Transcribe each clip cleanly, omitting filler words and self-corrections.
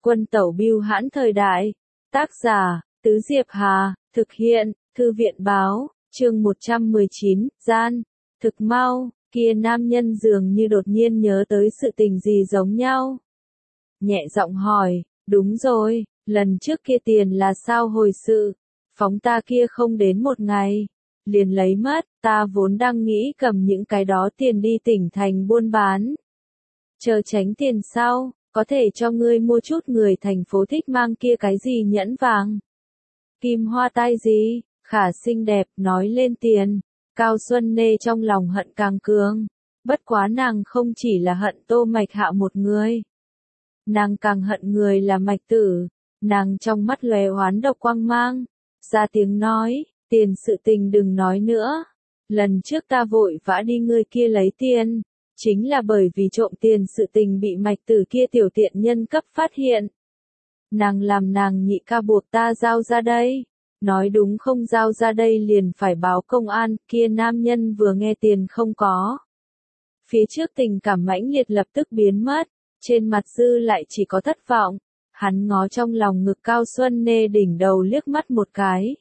Quân tẩu bưu hãn thời đại. Tác giả, Tứ Diệp Hà, thực hiện, Thư viện báo, chương 119, gian. Thực mau, kia nam nhân dường như đột nhiên nhớ tới sự tình gì giống nhau. Nhẹ giọng hỏi, đúng rồi, lần trước kia tiền là sao hồi sự, phóng ta kia không đến một ngày, liền lấy mất, ta vốn đang nghĩ cầm những cái đó tiền đi tỉnh thành buôn bán. Chờ tránh tiền sau, có thể cho ngươi mua chút người thành phố thích mang kia cái gì nhẫn vàng. Kim hoa tai gì, khả xinh đẹp, nói lên tiền. Cao Xuân Nê trong lòng hận càng cường. Bất quá nàng không chỉ là hận Tô Mạch Hạ một người. Nàng càng hận người là Mạch Tử. Nàng trong mắt lóe oán độc quang mang. Ra tiếng nói, tiền sự tình đừng nói nữa. Lần trước ta vội vã đi ngươi kia lấy tiền. Chính là bởi vì trộm tiền sự tình bị Mạch Tử kia tiểu tiện nhân cấp phát hiện. Nàng làm nàng nhị ca buộc ta giao ra đây. Nói đúng không giao ra đây liền phải báo công an, kia nam nhân vừa nghe tiền không có. Phía trước tình cảm mãnh liệt lập tức biến mất, trên mặt dư lại chỉ có thất vọng. Hắn ngó trong lòng ngực Cao Xuân Nê đỉnh đầu liếc mắt một cái.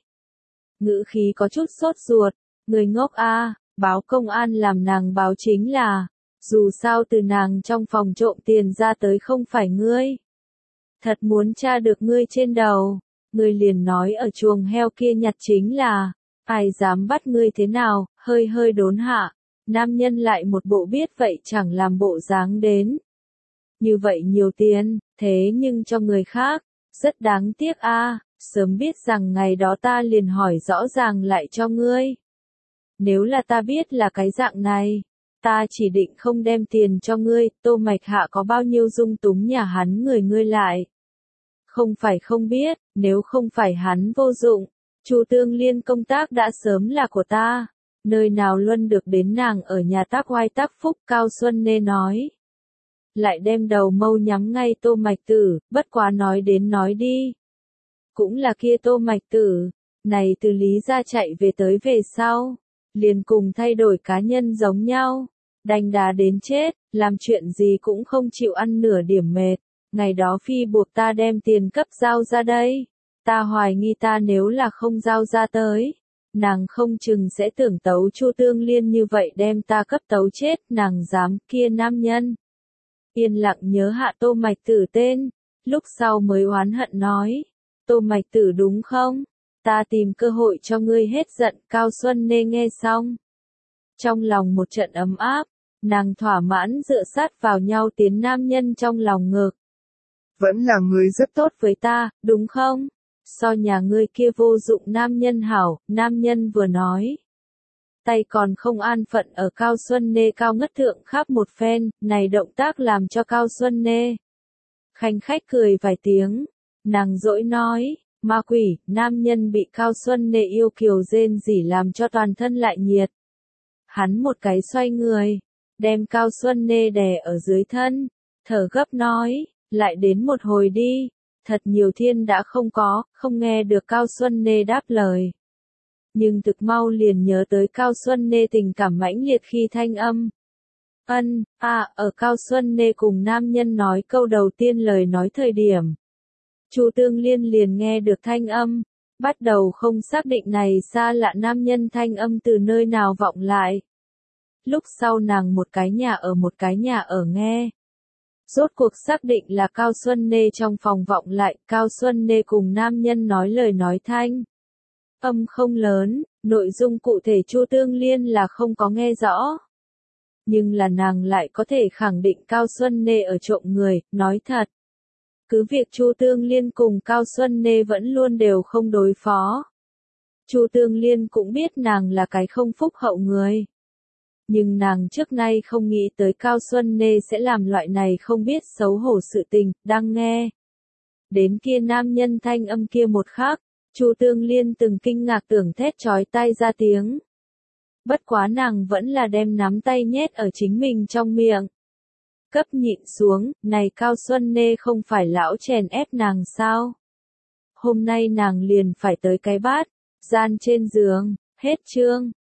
Ngữ khí có chút sốt ruột, người ngốc a, báo công an làm nàng báo chính là, dù sao từ nàng trong phòng trộm tiền ra tới không phải ngươi. Thật muốn tra được ngươi trên đầu. Ngươi liền nói ở chuồng heo kia nhặt chính là, ai dám bắt ngươi thế nào, hơi hơi đốn hạ, nam nhân lại một bộ biết vậy chẳng làm bộ dáng đến. Như vậy nhiều tiền, thế nhưng cho người khác, rất đáng tiếc a, sớm biết rằng ngày đó ta liền hỏi rõ ràng lại cho ngươi. Nếu là ta biết là cái dạng này, ta chỉ định không đem tiền cho ngươi, Tô Mạch Hạ có bao nhiêu dung túng nhà hắn người ngươi lại. Không phải không biết, nếu không phải hắn vô dụng, Chu Tương Liên công tác đã sớm là của ta, nơi nào luân được đến nàng ở nhà tác oai tác phúc. Cao Xuân Nê nói. Lại đem đầu mâu nhắm ngay Tô Mạch Tử, bất quá nói đến nói đi. Cũng là kia Tô Mạch Tử, này từ Lý gia chạy về sau, liền cùng thay đổi cá nhân giống nhau, đành đá đến chết, làm chuyện gì cũng không chịu ăn nửa điểm mệt. Ngày đó phi buộc ta đem tiền cấp giao ra đây. Ta hoài nghi ta nếu là không giao ra tới. Nàng không chừng sẽ tưởng tấu Chu Tương Liên như vậy đem ta cấp tấu chết. Nàng dám, kia nam nhân. Yên lặng nhớ hạ Tô Mạch Tử tên. Lúc sau mới oán hận nói. Tô Mạch Tử đúng không? Ta tìm cơ hội cho ngươi hết giận. Cao Xuân Nê nghe xong. Trong lòng một trận ấm áp. Nàng thỏa mãn dựa sát vào nhau tiến nam nhân trong lòng ngực. Vẫn là người rất tốt với ta, đúng không? So nhà ngươi kia vô dụng nam nhân hảo, nam nhân vừa nói. Tay còn không an phận ở Cao Xuân Nê cao ngất thượng khắp một phen, này động tác làm cho Cao Xuân Nê. Khanh khách cười vài tiếng, nàng dỗi nói, ma quỷ, nam nhân bị Cao Xuân Nê yêu kiều rên rỉ làm cho toàn thân lại nhiệt. Hắn một cái xoay người, đem Cao Xuân Nê đè ở dưới thân, thở gấp nói. Lại đến một hồi đi, thật nhiều thiên đã không nghe được Cao Xuân Nê đáp lời. Nhưng thực mau liền nhớ tới Cao Xuân Nê tình cảm mãnh liệt khi thanh âm. Ở Cao Xuân Nê cùng nam nhân nói câu đầu tiên lời nói thời điểm. Chu Tương Liên liền nghe được thanh âm, bắt đầu không xác định này xa lạ nam nhân thanh âm từ nơi nào vọng lại. Lúc sau nàng một cái nhà ở nghe. Rốt cuộc xác định là Cao Xuân Nê trong phòng vọng lại, Cao Xuân Nê cùng nam nhân nói lời nói thanh. Âm không lớn, nội dung cụ thể Chu Tương Liên là không có nghe rõ. Nhưng là nàng lại có thể khẳng định Cao Xuân Nê ở trộm người, nói thật. Cứ việc Chu Tương Liên cùng Cao Xuân Nê vẫn luôn đều không đối phó. Chu Tương Liên cũng biết nàng là cái không phúc hậu người. Nhưng nàng trước nay không nghĩ tới Cao Xuân Nê sẽ làm loại này không biết xấu hổ sự tình, đang nghe. Đến kia nam nhân thanh âm kia một khắc, Chu Tương Liên từng kinh ngạc tưởng thét chói tai ra tiếng. Bất quá nàng vẫn là đem nắm tay nhét ở chính mình trong miệng. Cấp nhịn xuống, này Cao Xuân Nê không phải lão chèn ép nàng sao? Hôm nay nàng liền phải tới cái bát, gian trên giường, hết chương.